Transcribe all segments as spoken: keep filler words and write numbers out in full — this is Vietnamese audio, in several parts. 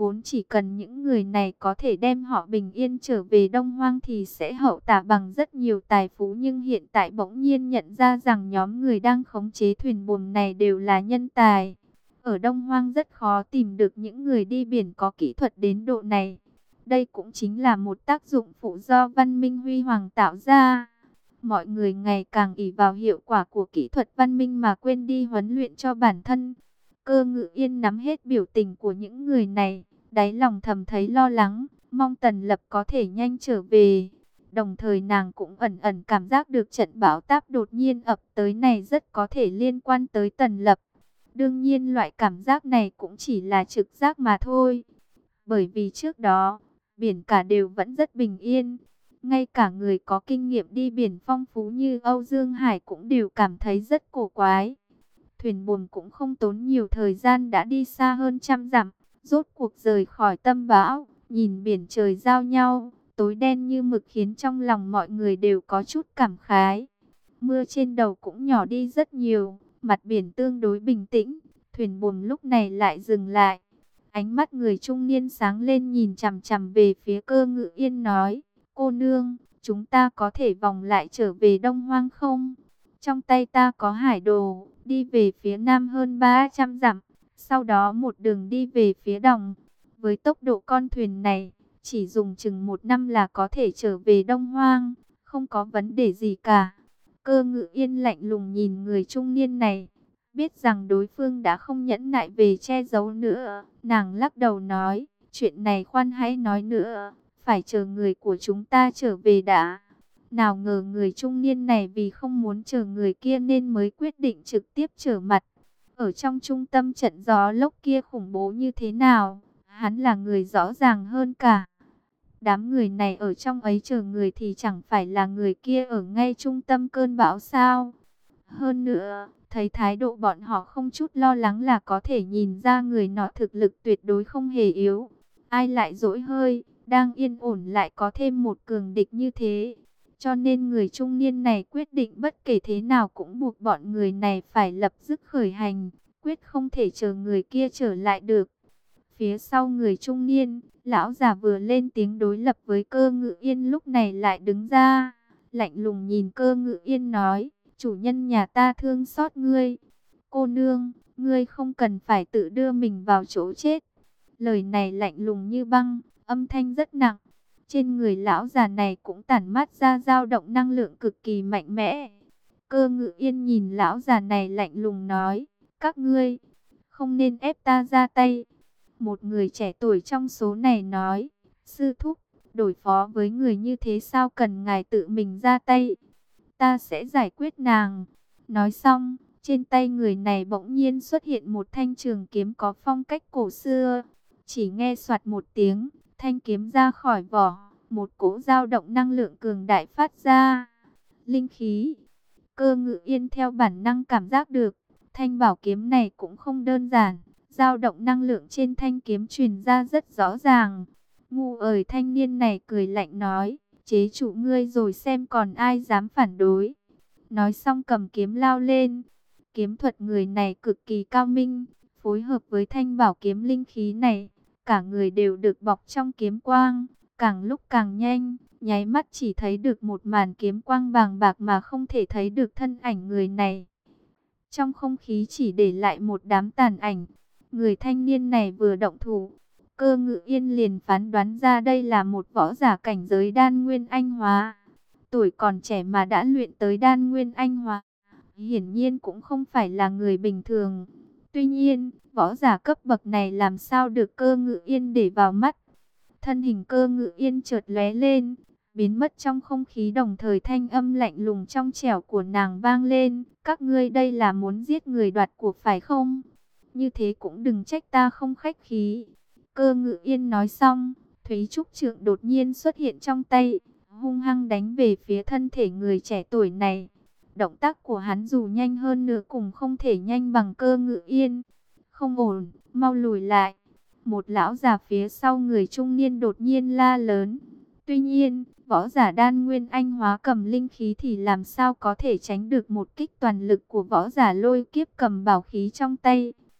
Vốn chỉ cần những người này có thể đem họ bình yên trở về Đông Hoang thì sẽ hậu tạ bằng rất nhiều tài phú. Nhưng hiện tại bỗng nhiên nhận ra rằng nhóm người đang khống chế thuyền buồm này đều là nhân tài. Ở Đông Hoang rất khó tìm được những người đi biển có kỹ thuật đến độ này. Đây cũng chính là một tác dụng phụ do văn minh huy hoàng tạo ra. Mọi người ngày càng ỷ vào hiệu quả của kỹ thuật văn minh mà quên đi huấn luyện cho bản thân. Cơ Ngự Yên nắm hết biểu tình của những người này, đáy lòng thầm thấy lo lắng, mong Tần Lập có thể nhanh trở về. Đồng thời nàng cũng ẩn ẩn cảm giác được trận bão táp đột nhiên ập tới này rất có thể liên quan tới Tần Lập. Đương nhiên loại cảm giác này cũng chỉ là trực giác mà thôi. Bởi vì trước đó, biển cả đều vẫn rất bình yên. Ngay cả người có kinh nghiệm đi biển phong phú như Âu Dương Hải cũng đều cảm thấy rất cổ quái. Thuyền buồm cũng không tốn nhiều thời gian đã đi xa hơn trăm dặm, rốt cuộc rời khỏi tâm bão, nhìn biển trời giao nhau, tối đen như mực khiến trong lòng mọi người đều có chút cảm khái. Mưa trên đầu cũng nhỏ đi rất nhiều, mặt biển tương đối bình tĩnh, thuyền buồm lúc này lại dừng lại. Ánh mắt người trung niên sáng lên nhìn chằm chằm về phía Cơ Ngự Yên nói, cô nương, chúng ta có thể vòng lại trở về Đông Hoang không? Trong tay ta có hải đồ, đi về phía nam hơn ba trăm dặm, sau đó một đường đi về phía đồng. Với tốc độ con thuyền này, chỉ dùng chừng một năm là có thể trở về Đông Hoang, không có vấn đề gì cả. Cơ Ngự Yên lạnh lùng nhìn người trung niên này, biết rằng đối phương đã không nhẫn nại về che giấu nữa. Nàng lắc đầu nói, chuyện này khoan hãy nói nữa, phải chờ người của chúng ta trở về đã. Nào ngờ người trung niên này vì không muốn chờ người kia nên mới quyết định trực tiếp trở mặt. Ở trong trung tâm trận gió lốc kia khủng bố như thế nào, hắn là người rõ ràng hơn cả. Đám người này ở trong ấy chờ người thì chẳng phải là người kia ở ngay trung tâm cơn bão sao? Hơn nữa, thấy thái độ bọn họ không chút lo lắng là có thể nhìn ra người nọ thực lực tuyệt đối không hề yếu. Ai lại dỗi hơi, đang yên ổn lại có thêm một cường địch như thế. Cho nên người trung niên này quyết định bất kể thế nào cũng buộc bọn người này phải lập tức khởi hành, quyết không thể chờ người kia trở lại được. Phía sau người trung niên, lão già vừa lên tiếng đối lập với Cơ Ngự Yên lúc này lại đứng ra, lạnh lùng nhìn Cơ Ngự Yên nói, chủ nhân nhà ta thương xót ngươi. Cô nương, ngươi không cần phải tự đưa mình vào chỗ chết. Lời này lạnh lùng như băng, âm thanh rất nặng. Trên người lão già này cũng tản mát ra dao động năng lượng cực kỳ mạnh mẽ. Cơ Ngự Yên nhìn lão già này lạnh lùng nói, các ngươi không nên ép ta ra tay. Một người trẻ tuổi trong số này nói, sư thúc, đối phó với người như thế sao cần ngài tự mình ra tay. Ta sẽ giải quyết nàng. Nói xong, trên tay người này bỗng nhiên xuất hiện một thanh trường kiếm có phong cách cổ xưa. Chỉ nghe soạt một tiếng, thanh kiếm ra khỏi vỏ, một cỗ dao động năng lượng cường đại phát ra. Linh khí. Cơ Ngự Yên theo bản năng cảm giác được, thanh bảo kiếm này cũng không đơn giản. Dao động năng lượng trên thanh kiếm truyền ra rất rõ ràng. Ngu ơi, thanh niên này cười lạnh nói, chế trụ ngươi rồi xem còn ai dám phản đối. Nói xong cầm kiếm lao lên. Kiếm thuật người này cực kỳ cao minh, phối hợp với thanh bảo kiếm linh khí này, cả người đều được bọc trong kiếm quang, càng lúc càng nhanh, nháy mắt chỉ thấy được một màn kiếm quang bàng bạc mà không thể thấy được thân ảnh người này. Trong không khí chỉ để lại một đám tàn ảnh. Người thanh niên này vừa động thủ, Cơ Ngự Yên liền phán đoán ra đây là một võ giả cảnh giới đan nguyên anh hóa. Tuổi còn trẻ mà đã luyện tới đan nguyên anh hóa, hiển nhiên cũng không phải là người bình thường. Tuy nhiên, võ giả cấp bậc này làm sao được Cơ Ngự Yên để vào mắt. Thân hình Cơ Ngự Yên chợt lóe lên, biến mất trong không khí, đồng thời thanh âm lạnh lùng trong trẻo của nàng vang lên. Các ngươi đây là muốn giết người đoạt của phải không? Như thế cũng đừng trách ta không khách khí. Cơ Ngự Yên nói xong, Thúy Trúc Trượng đột nhiên xuất hiện trong tay, hung hăng đánh về phía thân thể người trẻ tuổi này. Động tác của hắn dù nhanh hơn nữa cũng không thể nhanh bằng Cơ Ngự Yên. Không ổn, mau lùi lại. Một lão già phía sau người trung niên đột nhiên la lớn. Tuy nhiên, võ giả đan nguyên anh hóa cầm linh khí thì làm sao có thể tránh được một kích toàn lực của võ giả lôi kiếp cầm bảo khí trong tay.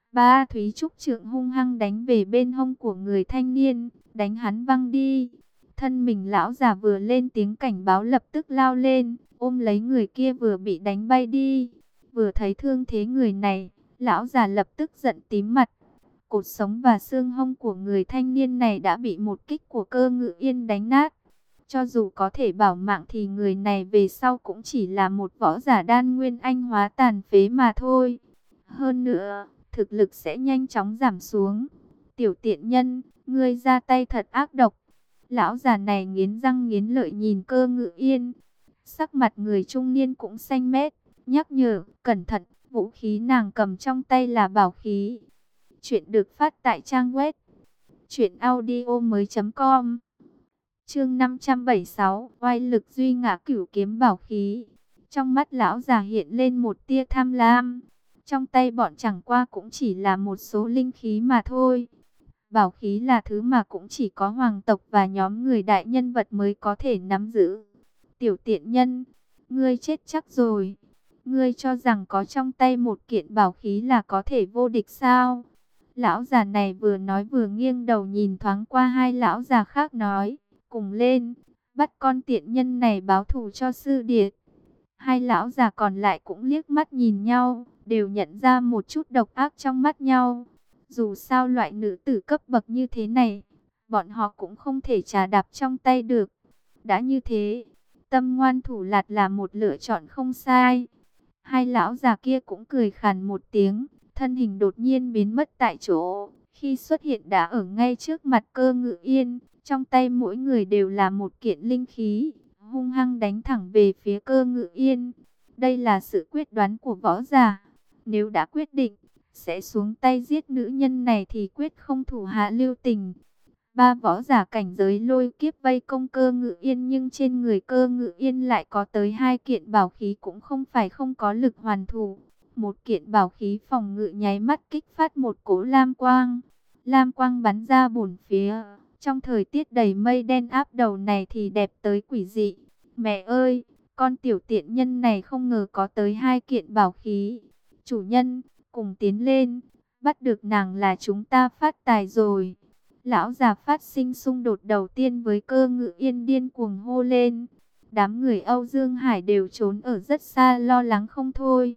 Ba Thúy Trúc trượng hung hăng đánh về bên hông của người thanh niên, đánh hắn văng đi. Thân mình lão già vừa lên tiếng cảnh báo lập tức lao lên, ôm lấy người kia vừa bị đánh bay đi. Vừa thấy thương thế người này, lão già lập tức giận tím mặt. Cột sống và xương hông của người thanh niên này đã bị một kích của Cơ Ngự Yên đánh nát. Cho dù có thể bảo mạng thì người này về sau cũng chỉ là một võ giả đan nguyên anh hóa tàn phế mà thôi. Hơn nữa, thực lực sẽ nhanh chóng giảm xuống. Tiểu tiện nhân, ngươi ra tay thật ác độc. Lão già này nghiến răng nghiến lợi nhìn Cơ Ngự Yên. Sắc mặt người trung niên cũng xanh mét, nhắc nhở, cẩn thận, vũ khí nàng cầm trong tay là bảo khí. Chuyện được phát tại trang web truyện audio mới chấm com. Chương năm trăm bảy mươi sáu, oai lực duy ngã cửu kiếm bảo khí. Trong mắt lão già hiện lên một tia tham lam. Trong tay bọn chẳng qua cũng chỉ là một số linh khí mà thôi. Bảo khí là thứ mà cũng chỉ có hoàng tộc và nhóm người đại nhân vật mới có thể nắm giữ. Tiểu tiện nhân, ngươi chết chắc rồi. Ngươi cho rằng có trong tay một kiện bảo khí là có thể vô địch sao? Lão già này vừa nói vừa nghiêng đầu nhìn thoáng qua hai lão già khác nói, cùng lên, bắt con tiện nhân này báo thù cho sư điệt. Hai lão già còn lại cũng liếc mắt nhìn nhau, đều nhận ra một chút độc ác trong mắt nhau. Dù sao loại nữ tử cấp bậc như thế này, bọn họ cũng không thể trà đạp trong tay được. Đã như thế, tâm ngoan thủ lạt là một lựa chọn không sai. Hai lão già kia cũng cười khàn một tiếng, thân hình đột nhiên biến mất tại chỗ. Khi xuất hiện đã ở ngay trước mặt Cơ Ngự Yên, trong tay mỗi người đều là một kiện linh khí, hung hăng đánh thẳng về phía Cơ Ngự Yên. Đây là sự quyết đoán của võ giả. Nếu đã quyết định sẽ xuống tay giết nữ nhân này thì quyết không thủ hạ lưu tình. Ba võ giả cảnh giới lôi kiếp vây công Cơ Ngự Yên, nhưng trên người Cơ Ngự Yên lại có tới hai kiện bảo khí cũng không phải không có lực hoàn thủ. Một kiện bảo khí phòng ngự nháy mắt kích phát một cỗ lam quang. Lam quang bắn ra bốn phía. Trong thời tiết đầy mây đen áp đầu này thì đẹp tới quỷ dị. Mẹ ơi, con tiểu tiện nhân này không ngờ có tới hai kiện bảo khí. Chủ nhân, cùng tiến lên, bắt được nàng là chúng ta phát tài rồi. Lão già phát sinh xung đột đầu tiên với Cơ Ngự Yên điên cuồng hô lên. Đám người Âu Dương Hải đều trốn ở rất xa lo lắng không thôi.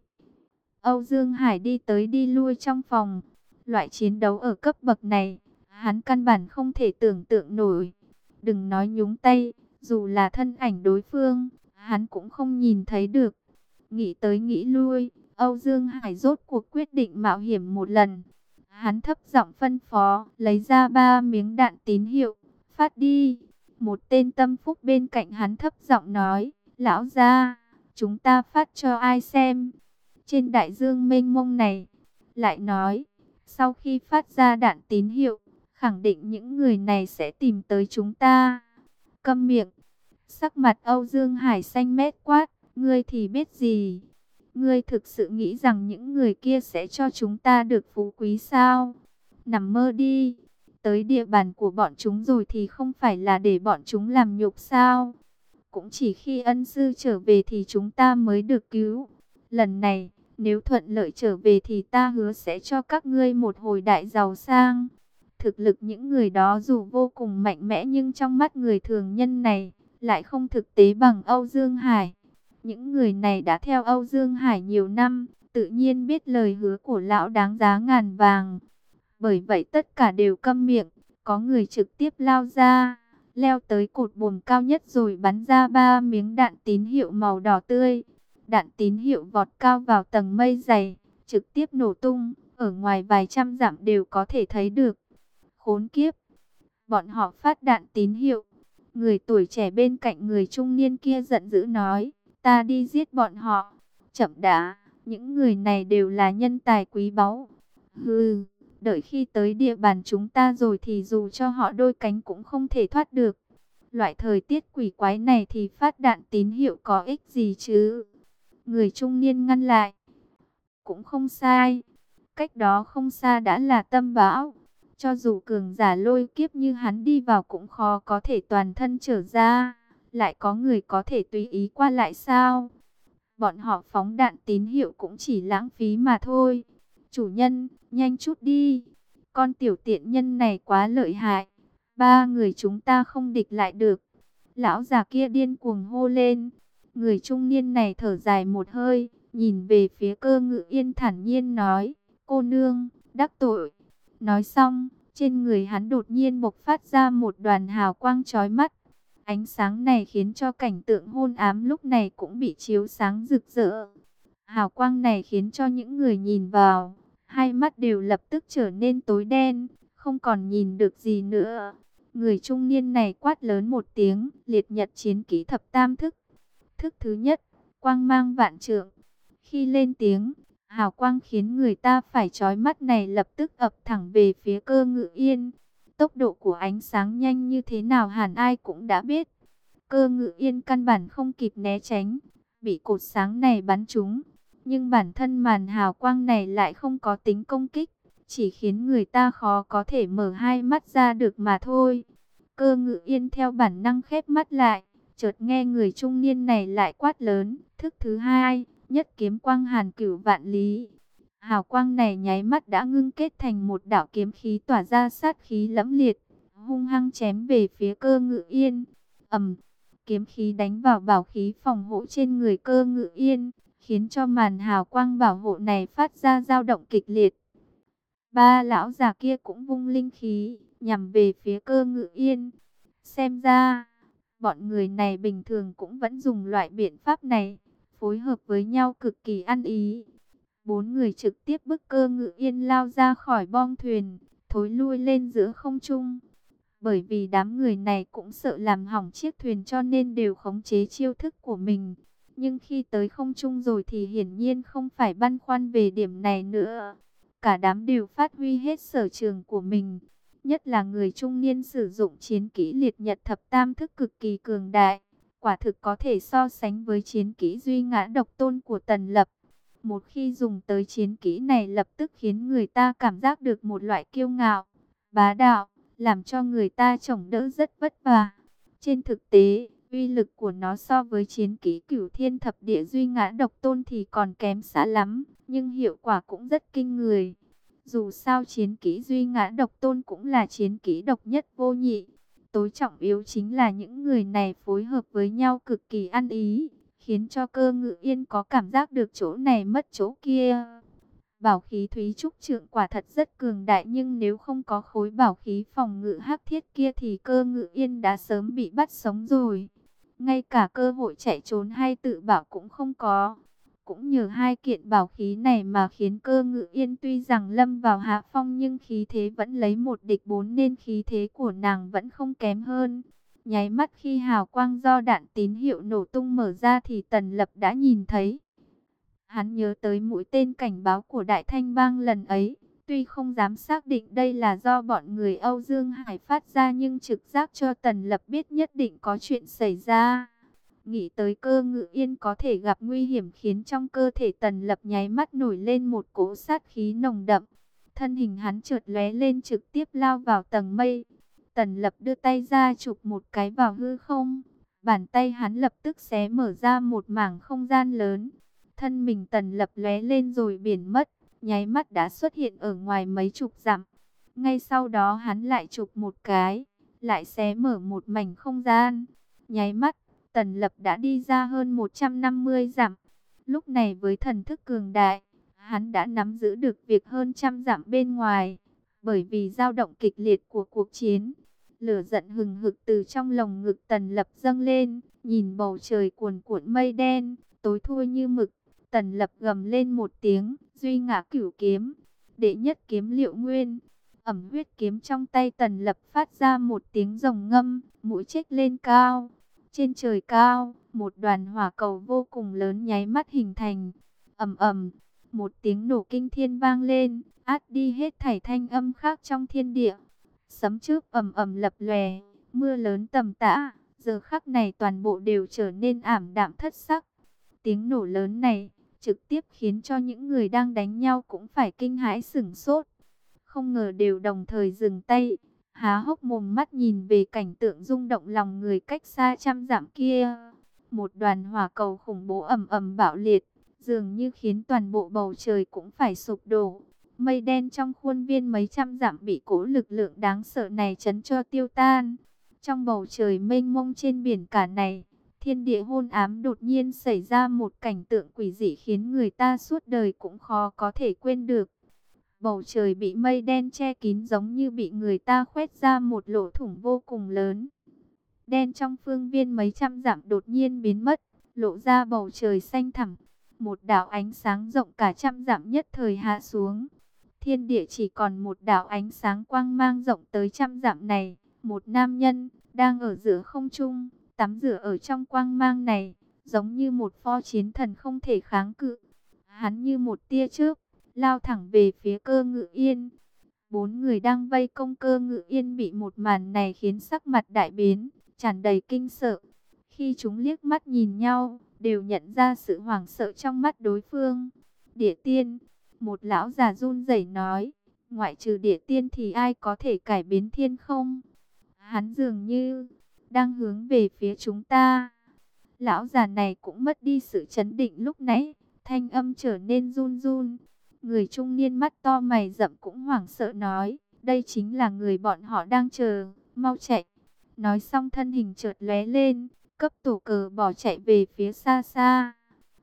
Âu Dương Hải đi tới đi lui trong phòng. Loại chiến đấu ở cấp bậc này, hắn căn bản không thể tưởng tượng nổi. Đừng nói nhúng tay, dù là thân ảnh đối phương, hắn cũng không nhìn thấy được. Nghĩ tới nghĩ lui, Âu Dương Hải rốt cuộc quyết định mạo hiểm một lần. Hắn thấp giọng phân phó, lấy ra ba miếng đạn tín hiệu, phát đi. Một tên tâm phúc bên cạnh hắn thấp giọng nói, lão gia, chúng ta phát cho ai xem? Trên đại dương mênh mông này, lại nói, sau khi phát ra đạn tín hiệu, khẳng định những người này sẽ tìm tới chúng ta. Câm miệng. Sắc mặt Âu Dương Hải xanh mét quát, ngươi thì biết gì? Ngươi thực sự nghĩ rằng những người kia sẽ cho chúng ta được phú quý sao? Nằm mơ đi. Tới địa bàn của bọn chúng rồi thì không phải là để bọn chúng làm nhục sao? Cũng chỉ khi ân sư trở về thì chúng ta mới được cứu. Lần này, nếu thuận lợi trở về thì ta hứa sẽ cho các ngươi một hồi đại giàu sang. Thực lực những người đó dù vô cùng mạnh mẽ nhưng trong mắt người thường nhân này lại không thực tế bằng Âu Dương Hải. Những người này đã theo Âu Dương Hải nhiều năm, tự nhiên biết lời hứa của lão đáng giá ngàn vàng. Bởi vậy tất cả đều câm miệng, có người trực tiếp lao ra, leo tới cột buồm cao nhất rồi bắn ra ba miếng đạn tín hiệu màu đỏ tươi. Đạn tín hiệu vọt cao vào tầng mây dày, trực tiếp nổ tung, ở ngoài vài trăm dặm đều có thể thấy được. Khốn kiếp! Bọn họ phát đạn tín hiệu. Người tuổi trẻ bên cạnh người trung niên kia giận dữ nói, ta đi giết bọn họ. Chậm đã, những người này đều là nhân tài quý báu. Hừ, đợi khi tới địa bàn chúng ta rồi thì dù cho họ đôi cánh cũng không thể thoát được. Loại thời tiết quỷ quái này thì phát đạn tín hiệu có ích gì chứ? Người trung niên ngăn lại. Cũng không sai. Cách đó không xa đã là tâm bão. Cho dù cường giả lôi kiếp như hắn đi vào cũng khó có thể toàn thân trở ra. Lại có người có thể tùy ý qua lại sao? Bọn họ phóng đạn tín hiệu cũng chỉ lãng phí mà thôi. Chủ nhân, nhanh chút đi. Con tiểu tiện nhân này quá lợi hại. Ba người chúng ta không địch lại được. Lão già kia điên cuồng hô lên. Người trung niên này thở dài một hơi, nhìn về phía Cơ Ngự Yên thản nhiên nói, cô nương, đắc tội. Nói xong, trên người hắn đột nhiên bộc phát ra một đoàn hào quang chói mắt. Ánh sáng này khiến cho cảnh tượng hôn ám lúc này cũng bị chiếu sáng rực rỡ. Hào quang này khiến cho những người nhìn vào, hai mắt đều lập tức trở nên tối đen, không còn nhìn được gì nữa. Người trung niên này quát lớn một tiếng, liệt nhật chiến kỹ thập tam thức. Thức thứ nhất, quang mang vạn trượng. Khi lên tiếng, hào quang khiến người ta phải chói mắt này lập tức ập thẳng về phía Cơ Ngự Yên. Tốc độ của ánh sáng nhanh như thế nào hẳn ai cũng đã biết. Cơ Ngự Yên căn bản không kịp né tránh, bị cột sáng này bắn trúng. Nhưng bản thân màn hào quang này lại không có tính công kích, chỉ khiến người ta khó có thể mở hai mắt ra được mà thôi. Cơ Ngự Yên theo bản năng khép mắt lại, chợt nghe người trung niên này lại quát lớn, thức thứ hai, nhất kiếm quang hàn cửu vạn lý. Hào quang này nháy mắt đã ngưng kết thành một đạo kiếm khí tỏa ra sát khí lẫm liệt, hung hăng chém về phía Cơ Ngự Yên. Ầm, kiếm khí đánh vào bảo khí phòng hộ trên người Cơ Ngự Yên, khiến cho màn hào quang bảo hộ này phát ra dao động kịch liệt. Ba lão già kia cũng vung linh khí, nhằm về phía Cơ Ngự Yên. Xem ra, bọn người này bình thường cũng vẫn dùng loại biện pháp này, phối hợp với nhau cực kỳ ăn ý. Bốn người trực tiếp bức Cơ Ngự Yên lao ra khỏi bong thuyền, thối lui lên giữa không trung. Bởi vì đám người này cũng sợ làm hỏng chiếc thuyền cho nên đều khống chế chiêu thức của mình. Nhưng khi tới không trung rồi thì hiển nhiên không phải băn khoăn về điểm này nữa. Cả đám đều phát huy hết sở trường của mình. Nhất là người trung niên sử dụng chiến kỹ liệt nhật thập tam thức cực kỳ cường đại. Quả thực có thể so sánh với chiến kỹ duy ngã độc tôn của Tần Lập. Một khi dùng tới chiến kỹ này lập tức khiến người ta cảm giác được một loại kiêu ngạo, bá đạo, làm cho người ta chống đỡ rất vất vả. Trên thực tế, uy lực của nó so với chiến kỹ cửu thiên thập địa duy ngã độc tôn thì còn kém xa lắm, nhưng hiệu quả cũng rất kinh người. Dù sao chiến kỹ duy ngã độc tôn cũng là chiến kỹ độc nhất vô nhị. Tối trọng yếu chính là những người này phối hợp với nhau cực kỳ ăn ý, khiến cho Cơ Ngự Yên có cảm giác được chỗ này mất chỗ kia. Bảo khí Thúy Trúc Trượng quả thật rất cường đại, nhưng nếu không có khối bảo khí phòng ngự hắc thiết kia thì Cơ Ngự Yên đã sớm bị bắt sống rồi. Ngay cả cơ hội chạy trốn hay tự bảo cũng không có. Cũng nhờ hai kiện bảo khí này mà khiến Cơ Ngự Yên tuy rằng lâm vào hạ phong nhưng khí thế vẫn lấy một địch bốn nên khí thế của nàng vẫn không kém hơn. Nháy mắt khi hào quang do đạn tín hiệu nổ tung mở ra thì Tần Lập đã nhìn thấy. Hắn nhớ tới mũi tên cảnh báo của Đại Thanh Bang lần ấy. Tuy không dám xác định đây là do bọn người Âu Dương Hải phát ra nhưng trực giác cho Tần Lập biết nhất định có chuyện xảy ra. Nghĩ tới Cơ Ngự Yên có thể gặp nguy hiểm khiến trong cơ thể Tần Lập nháy mắt nổi lên một cỗ sát khí nồng đậm. Thân hình hắn chợt lóe lên trực tiếp lao vào tầng mây. Tần Lập đưa tay ra chụp một cái vào hư không. Bàn tay hắn lập tức xé mở ra một mảng không gian lớn. Thân mình Tần Lập lóe lên rồi biến mất, nháy mắt đã xuất hiện ở ngoài mấy chục dặm. Ngay sau đó hắn lại chụp một cái, lại xé mở một mảnh không gian. Nháy mắt, Tần Lập đã đi ra hơn một trăm năm mươi dặm. Lúc này với thần thức cường đại, hắn đã nắm giữ được việc hơn trăm dặm bên ngoài. Bởi vì dao động kịch liệt của cuộc chiến, lửa giận hừng hực từ trong lồng ngực Tần Lập dâng lên, nhìn bầu trời cuồn cuộn mây đen, tối thui như mực. Tần Lập gầm lên một tiếng, duy ngã cửu kiếm, đệ nhất kiếm Liệu Nguyên. Ẩm huyết kiếm trong tay Tần Lập phát ra một tiếng rồng ngâm, mũi chếch lên cao. Trên trời cao, một đoàn hỏa cầu vô cùng lớn nháy mắt hình thành. Ầm ầm, một tiếng nổ kinh thiên vang lên, át đi hết thảy thanh âm khác trong thiên địa. Sấm chớp ầm ầm lập lòe, mưa lớn tầm tã, giờ khắc này toàn bộ đều trở nên ảm đạm thất sắc. Tiếng nổ lớn này trực tiếp khiến cho những người đang đánh nhau cũng phải kinh hãi sửng sốt. Không ngờ đều đồng thời dừng tay, há hốc mồm mắt nhìn về cảnh tượng rung động lòng người cách xa trăm dặm kia. Một đoàn hỏa cầu khủng bố ầm ầm bạo liệt, dường như khiến toàn bộ bầu trời cũng phải sụp đổ. Mây đen trong khuôn viên mấy trăm dặm bị cỗ lực lượng đáng sợ này chấn cho tiêu tan. Trong bầu trời mênh mông trên biển cả này, thiên địa hôn ám, đột nhiên xảy ra một cảnh tượng quỷ dị khiến người ta suốt đời cũng khó có thể quên được. Bầu trời bị mây đen che kín, giống như bị người ta khoét ra một lỗ thủng vô cùng lớn. Đen trong phương viên mấy trăm dặm đột nhiên biến mất, lộ ra bầu trời xanh thẳm. Một đạo ánh sáng rộng cả trăm dặm nhất thời hạ xuống. Thiên địa chỉ còn một đạo ánh sáng quang mang rộng tới trăm dặm này. Một nam nhân đang ở giữa không trung, tắm rửa ở trong quang mang này, giống như một pho chiến thần không thể kháng cự. Hắn như một tia chớp lao thẳng về phía Cơ Ngự Yên. Bốn người đang vây công Cơ Ngự Yên bị một màn này khiến sắc mặt đại biến, tràn đầy kinh sợ. Khi chúng liếc mắt nhìn nhau, đều nhận ra sự hoảng sợ trong mắt đối phương. Địa tiên, một lão già run rẩy nói, ngoại trừ địa tiên thì ai có thể cải biến thiên không? Hắn dường như đang hướng về phía chúng ta. Lão già này cũng mất đi sự chấn định lúc nãy, thanh âm trở nên run run. Người trung niên mắt to mày rậm cũng hoảng sợ nói, đây chính là người bọn họ đang chờ, mau chạy. Nói xong thân hình chợt lóe lên, cấp tổ cờ bỏ chạy về phía xa xa.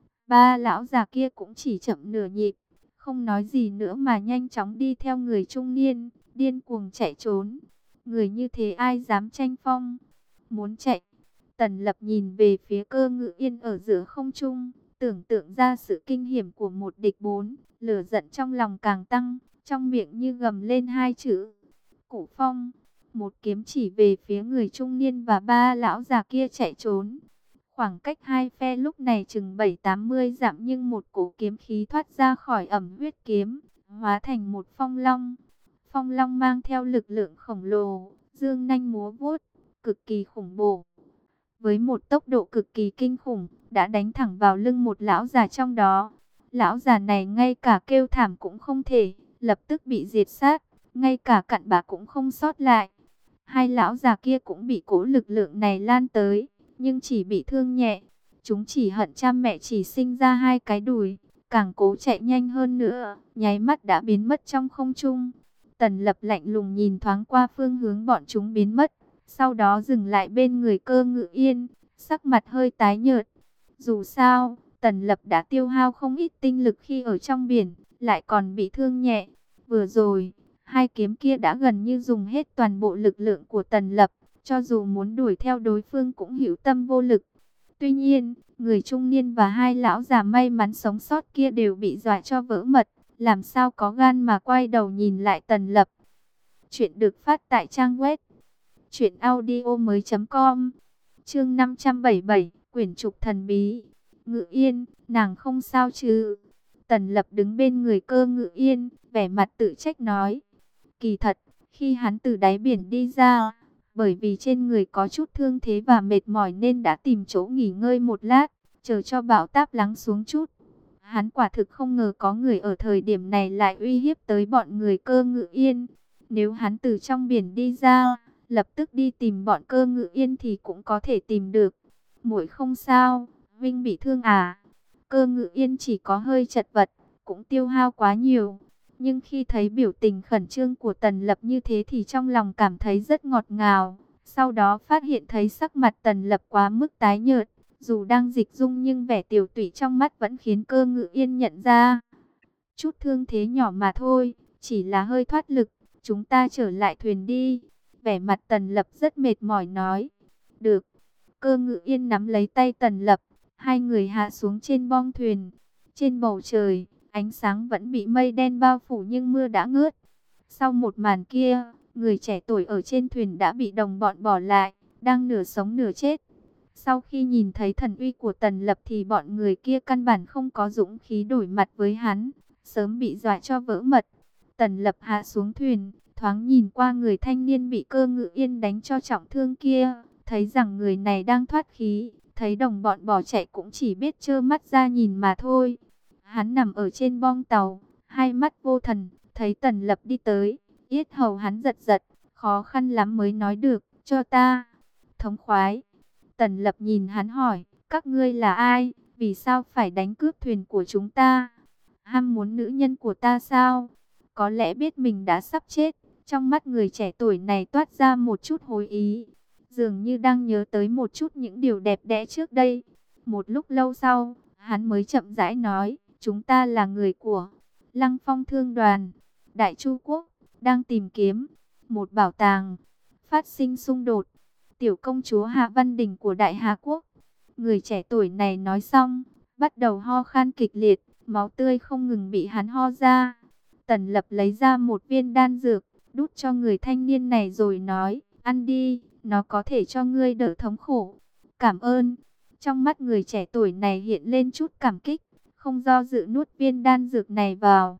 Ba lão già kia cũng chỉ chậm nửa nhịp, không nói gì nữa mà nhanh chóng đi theo người trung niên, điên cuồng chạy trốn. Người như thế ai dám tranh phong? Muốn chạy. Tần Lập nhìn về phía Cơ Ngự Yên ở giữa không trung, tưởng tượng ra sự kinh hiểm của một địch bốn, lửa giận trong lòng càng tăng, trong miệng như gầm lên hai chữ Cổ Phong. Một kiếm chỉ về phía người trung niên và ba lão già kia chạy trốn. Khoảng cách hai phe lúc này chừng bảy tám mươi dặm, nhưng một cổ kiếm khí thoát ra khỏi ẩm huyết kiếm, hóa thành một phong long. Phong long mang theo lực lượng khổng lồ, dương nanh múa vuốt, cực kỳ khủng bố. Với một tốc độ cực kỳ kinh khủng, đã đánh thẳng vào lưng một lão già trong đó. Lão già này ngay cả kêu thảm cũng không thể, lập tức bị diệt sát, ngay cả cặn bã cũng không sót lại. Hai lão già kia cũng bị cố lực lượng này lan tới, nhưng chỉ bị thương nhẹ. Chúng chỉ hận cha mẹ chỉ sinh ra hai cái đùi, càng cố chạy nhanh hơn nữa, nháy mắt đã biến mất trong không trung. Tần Lập lạnh lùng nhìn thoáng qua phương hướng bọn chúng biến mất, sau đó dừng lại bên người Cơ Ngự Yên, sắc mặt hơi tái nhợt. Dù sao, Tần Lập đã tiêu hao không ít tinh lực khi ở trong biển, lại còn bị thương nhẹ. Vừa rồi, hai kiếm kia đã gần như dùng hết toàn bộ lực lượng của Tần Lập, cho dù muốn đuổi theo đối phương cũng hữu tâm vô lực. Tuy nhiên, người trung niên và hai lão già may mắn sống sót kia đều bị dọa cho vỡ mật, làm sao có gan mà quay đầu nhìn lại Tần Lập. Chuyện được phát tại trang web truyện audio mới chấm com. Chương năm trăm bảy mươi bảy, quyển trục thần bí. Ngự Yên, nàng không sao chứ? Tần Lập đứng bên người Cơ Ngự Yên, vẻ mặt tự trách nói. Kỳ thật, khi hắn từ đáy biển đi ra, bởi vì trên người có chút thương thế và mệt mỏi nên đã tìm chỗ nghỉ ngơi một lát, chờ cho bão táp lắng xuống chút. Hắn quả thực không ngờ có người ở thời điểm này lại uy hiếp tới bọn người Cơ Ngự Yên. Nếu hắn từ trong biển đi ra, lập tức đi tìm bọn Cơ Ngự Yên thì cũng có thể tìm được. Muội không sao, Vinh bị thương à? Cơ Ngự Yên chỉ có hơi chật vật, cũng tiêu hao quá nhiều. Nhưng khi thấy biểu tình khẩn trương của Tần Lập như thế thì trong lòng cảm thấy rất ngọt ngào. Sau đó phát hiện thấy sắc mặt Tần Lập quá mức tái nhợt, dù đang dịch dung nhưng vẻ tiều tụy trong mắt vẫn khiến Cơ Ngự Yên nhận ra. Chút thương thế nhỏ mà thôi, chỉ là hơi thoát lực, chúng ta trở lại thuyền đi. Vẻ mặt Tần Lập rất mệt mỏi nói. Được. Cơ Ngự Yên nắm lấy tay Tần Lập, hai người hạ xuống trên bong thuyền. Trên bầu trời, ánh sáng vẫn bị mây đen bao phủ nhưng mưa đã ngớt. Sau một màn kia, người trẻ tuổi ở trên thuyền đã bị đồng bọn bỏ lại, đang nửa sống nửa chết. Sau khi nhìn thấy thần uy của Tần Lập thì bọn người kia căn bản không có dũng khí đổi mặt với hắn, sớm bị dọa cho vỡ mật. Tần Lập hạ xuống thuyền, thoáng nhìn qua người thanh niên bị Cơ Ngự Yên đánh cho trọng thương kia, thấy rằng người này đang thoát khí, thấy đồng bọn bỏ chạy cũng chỉ biết trơ mắt ra nhìn mà thôi. Hắn nằm ở trên bong tàu, hai mắt vô thần, thấy Tần Lập đi tới, yết hầu hắn giật giật, khó khăn lắm mới nói được, cho ta. Thống khoái. Tần Lập nhìn hắn hỏi, các ngươi là ai, vì sao phải đánh cướp thuyền của chúng ta? Ham muốn nữ nhân của ta sao? có lẽ biết mình đã sắp chết. Trong mắt người trẻ tuổi này toát ra một chút hối ý, dường như đang nhớ tới một chút những điều đẹp đẽ trước đây. Một lúc lâu sau, hắn mới chậm rãi nói, chúng ta là người của Lăng Phong Thương Đoàn, Đại Chu Quốc, đang tìm kiếm một bảo tàng. Phát sinh xung đột, tiểu công chúa Hạ Văn Đình của Đại Hà Quốc. Người trẻ tuổi này nói xong, bắt đầu ho khan kịch liệt, máu tươi không ngừng bị hắn ho ra. Tần Lập lấy ra một viên đan dược, đút cho người thanh niên này rồi nói, ăn đi, nó có thể cho ngươi đỡ thống khổ. Cảm ơn. Trong mắt người trẻ tuổi này hiện lên chút cảm kích, không do dự nuốt viên đan dược này vào.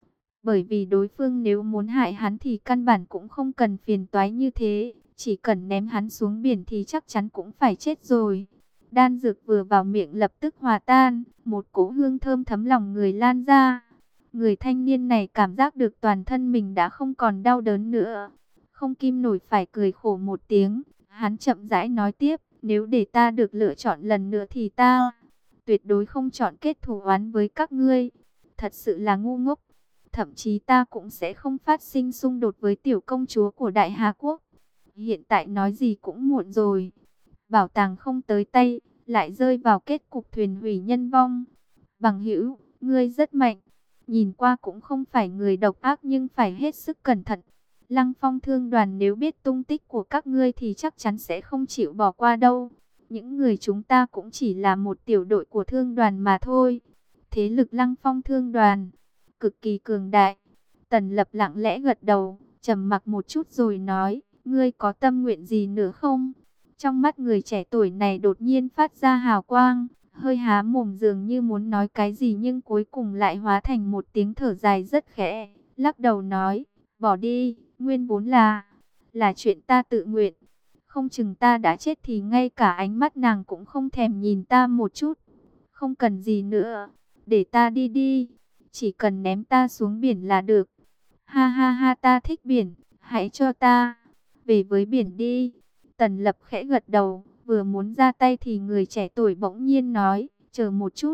Bởi vì đối phương nếu muốn hại hắn thì căn bản cũng không cần phiền toái như thế, chỉ cần ném hắn xuống biển thì chắc chắn cũng phải chết rồi. Đan dược vừa vào miệng lập tức hòa tan, một cỗ hương thơm thấm lòng người lan ra. Người thanh niên này cảm giác được toàn thân mình đã không còn đau đớn nữa. Không kim nổi phải cười khổ một tiếng, hắn chậm rãi nói tiếp, nếu để ta được lựa chọn lần nữa thì ta tuyệt đối không chọn kết thù oán với các ngươi. Thật sự là ngu ngốc. Thậm chí ta cũng sẽ không phát sinh xung đột với tiểu công chúa của Đại Hà Quốc. Hiện tại nói gì cũng muộn rồi. Bảo tàng không tới tay, lại rơi vào kết cục thuyền hủy nhân vong. Bằng hữu, ngươi rất mạnh. Nhìn qua cũng không phải người độc ác nhưng phải hết sức cẩn thận. Lăng Phong Thương Đoàn nếu biết tung tích của các ngươi thì chắc chắn sẽ không chịu bỏ qua đâu. Những người chúng ta cũng chỉ là một tiểu đội của thương đoàn mà thôi. Thế lực Lăng Phong Thương Đoàn cực kỳ cường đại. Tần Lập lặng lẽ gật đầu, trầm mặc một chút rồi nói, ngươi có tâm nguyện gì nữa không? Trong mắt người trẻ tuổi này đột nhiên phát ra hào quang, hơi há mồm dường như muốn nói cái gì nhưng cuối cùng lại hóa thành một tiếng thở dài rất khẽ, lắc đầu nói, bỏ đi, nguyên vốn là, là chuyện ta tự nguyện. Không chừng ta đã chết thì ngay cả ánh mắt nàng cũng không thèm nhìn ta một chút. Không cần gì nữa, để ta đi đi. Chỉ cần ném ta xuống biển là được. Ha ha ha, ta thích biển, hãy cho ta về với biển đi. Tần Lập khẽ gật đầu, vừa muốn ra tay thì người trẻ tuổi bỗng nhiên nói, chờ một chút.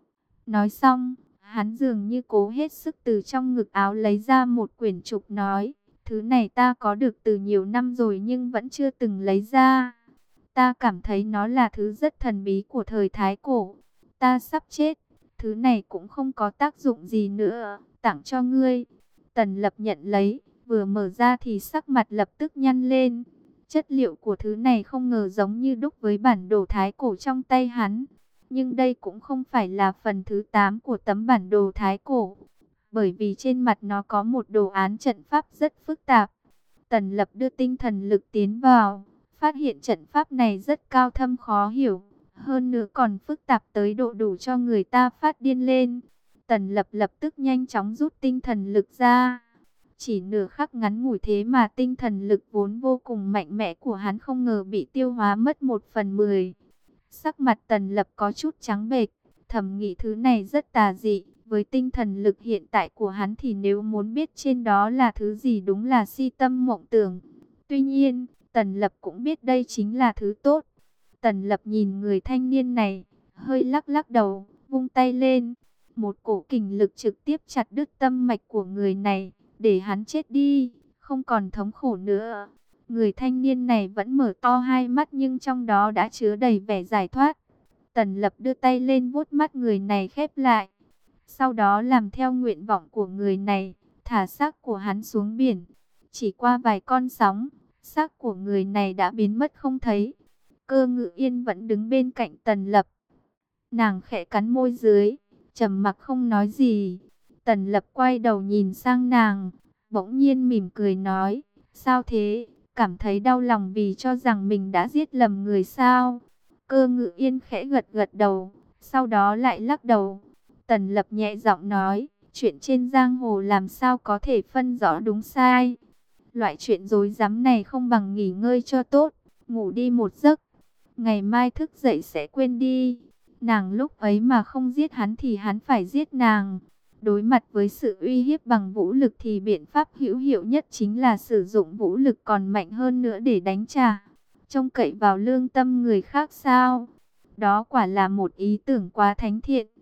Nói xong, hắn dường như cố hết sức từ trong ngực áo lấy ra một quyển trục nói, thứ này ta có được từ nhiều năm rồi nhưng vẫn chưa từng lấy ra. Ta cảm thấy nó là thứ rất thần bí của thời Thái Cổ. Ta sắp chết. Thứ này cũng không có tác dụng gì nữa, tặng cho ngươi. Tần Lập nhận lấy, vừa mở ra thì sắc mặt lập tức nhăn lên. Chất liệu của thứ này không ngờ giống như đúc với bản đồ Thái Cổ trong tay hắn. Nhưng đây cũng không phải là phần thứ tám của tấm bản đồ Thái Cổ. Bởi vì trên mặt nó có một đồ án trận pháp rất phức tạp. Tần Lập đưa tinh thần lực tiến vào, phát hiện trận pháp này rất cao thâm khó hiểu. Hơn nữa còn phức tạp tới độ đủ cho người ta phát điên lên. Tần Lập lập tức nhanh chóng rút tinh thần lực ra. Chỉ nửa khắc ngắn ngủi thế mà tinh thần lực vốn vô cùng mạnh mẽ của hắn không ngờ bị tiêu hóa mất một phần mười. Sắc mặt Tần Lập có chút trắng bệch, thầm nghĩ thứ này rất tà dị. Với tinh thần lực hiện tại của hắn thì nếu muốn biết trên đó là thứ gì đúng là si tâm mộng tưởng. Tuy nhiên, Tần Lập cũng biết đây chính là thứ tốt. Tần Lập nhìn người thanh niên này, hơi lắc lắc đầu, vung tay lên. Một cổ kình lực trực tiếp chặt đứt tâm mạch của người này, để hắn chết đi, không còn thống khổ nữa. Người thanh niên này vẫn mở to hai mắt nhưng trong đó đã chứa đầy vẻ giải thoát. Tần Lập đưa tay lên vuốt mắt người này khép lại. Sau đó làm theo nguyện vọng của người này, thả xác của hắn xuống biển. Chỉ qua vài con sóng, xác của người này đã biến mất không thấy. Cơ Ngự Yên vẫn đứng bên cạnh Tần Lập. Nàng khẽ cắn môi dưới, trầm mặc không nói gì. Tần Lập quay đầu nhìn sang nàng, bỗng nhiên mỉm cười nói, sao thế, cảm thấy đau lòng vì cho rằng mình đã giết lầm người sao? Cơ Ngự Yên khẽ gật gật đầu, sau đó lại lắc đầu. Tần Lập nhẹ giọng nói, chuyện trên giang hồ làm sao có thể phân rõ đúng sai. Loại chuyện rối rắm này không bằng nghỉ ngơi cho tốt, ngủ đi một giấc. Ngày mai thức dậy sẽ quên đi. Nàng lúc ấy mà không giết hắn thì hắn phải giết nàng. Đối mặt với sự uy hiếp bằng vũ lực thì biện pháp hữu hiệu nhất chính là sử dụng vũ lực còn mạnh hơn nữa để đánh trả. Trông cậy vào lương tâm người khác sao? Đó quả là một ý tưởng quá thánh thiện.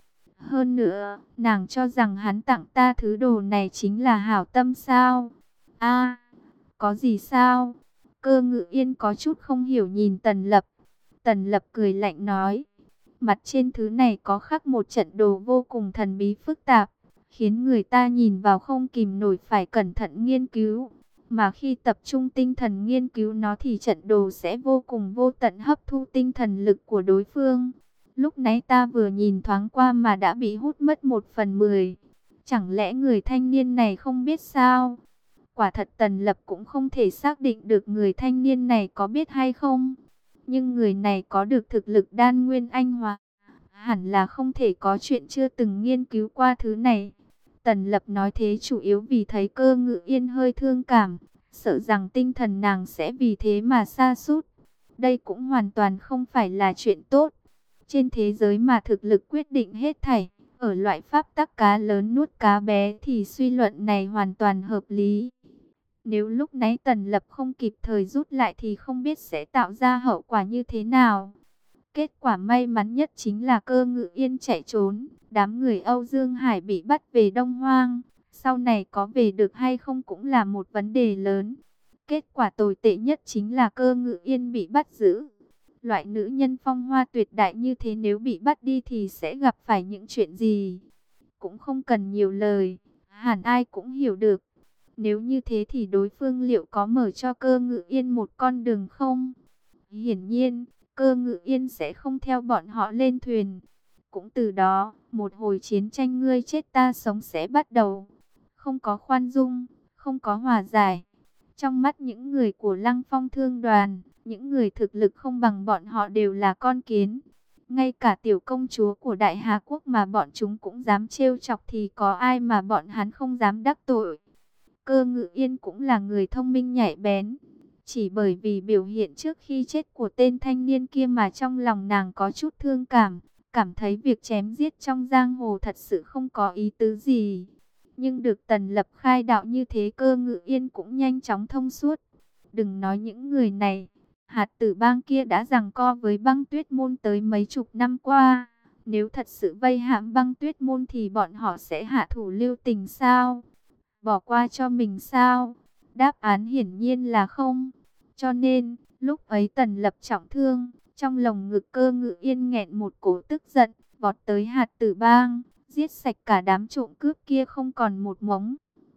Hơn nữa, nàng cho rằng hắn tặng ta thứ đồ này chính là hảo tâm sao? A, có gì sao? Cơ Ngự Yên có chút không hiểu nhìn Tần Lập. Tần Lập cười lạnh nói, mặt trên thứ này có khắc một trận đồ vô cùng thần bí phức tạp, khiến người ta nhìn vào không kìm nổi phải cẩn thận nghiên cứu. Mà khi tập trung tinh thần nghiên cứu nó thì trận đồ sẽ vô cùng vô tận hấp thu tinh thần lực của đối phương. Lúc nãy ta vừa nhìn thoáng qua mà đã bị hút mất một phần mười. Chẳng lẽ người thanh niên này không biết sao? Quả thật Tần Lập cũng không thể xác định được người thanh niên này có biết hay không. Nhưng người này có được thực lực đan nguyên anh hóa, hẳn là không thể có chuyện chưa từng nghiên cứu qua thứ này. Tần Lập nói thế chủ yếu vì thấy Cơ Ngự Yên hơi thương cảm, sợ rằng tinh thần nàng sẽ vì thế mà sa sút. Đây cũng hoàn toàn không phải là chuyện tốt. Trên thế giới mà thực lực quyết định hết thảy, ở loại pháp tắc cá lớn nuốt cá bé thì suy luận này hoàn toàn hợp lý. Nếu lúc nãy Tần Lập không kịp thời rút lại thì không biết sẽ tạo ra hậu quả như thế nào. Kết quả may mắn nhất chính là Cơ Ngự Yên chạy trốn, đám người Âu Dương Hải bị bắt về Đông Hoang. Sau này có về được hay không cũng là một vấn đề lớn. Kết quả tồi tệ nhất chính là Cơ Ngự Yên bị bắt giữ. Loại nữ nhân phong hoa tuyệt đại như thế nếu bị bắt đi thì sẽ gặp phải những chuyện gì? Cũng không cần nhiều lời, hẳn ai cũng hiểu được. Nếu như thế thì đối phương liệu có mở cho Cơ Ngự Yên một con đường không? Hiển nhiên, Cơ Ngự Yên sẽ không theo bọn họ lên thuyền. Cũng từ đó, một hồi chiến tranh ngươi chết ta sống sẽ bắt đầu. Không có khoan dung, không có hòa giải. Trong mắt những người của Lăng Phong Thương Đoàn, những người thực lực không bằng bọn họ đều là con kiến. Ngay cả tiểu công chúa của Đại Hà Quốc mà bọn chúng cũng dám trêu chọc thì có ai mà bọn hắn không dám đắc tội. Cơ Ngự Yên cũng là người thông minh nhạy bén. Chỉ bởi vì biểu hiện trước khi chết của tên thanh niên kia mà trong lòng nàng có chút thương cảm, cảm thấy việc chém giết trong giang hồ thật sự không có ý tứ gì. Nhưng được Tần Lập khai đạo như thế Cơ Ngự Yên cũng nhanh chóng thông suốt. Đừng nói những người này, hạt tử bang kia đã giằng co với Băng Tuyết Môn tới mấy chục năm qua. Nếu thật sự vây hãm Băng Tuyết Môn thì bọn họ sẽ hạ thủ lưu tình sao? Bỏ qua cho mình sao? Đáp án hiển nhiên là không. Cho nên, lúc ấy Tần Lập trọng thương, trong lồng ngực Cơ Ngự Yên nghẹn một cổ tức giận, vọt tới hạt tử bang, giết sạch cả đám trộm cướp kia không còn một mống.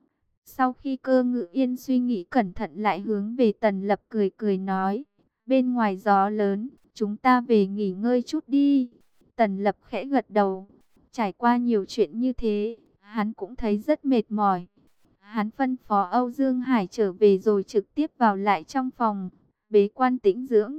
Sau khi Cơ Ngự Yên suy nghĩ cẩn thận lại hướng về Tần Lập cười cười nói, bên ngoài gió lớn, chúng ta về nghỉ ngơi chút đi. Tần Lập khẽ gật đầu, trải qua nhiều chuyện như thế, hắn cũng thấy rất mệt mỏi. Hắn phân phó Âu Dương Hải trở về rồi trực tiếp vào lại trong phòng, bế quan tĩnh dưỡng.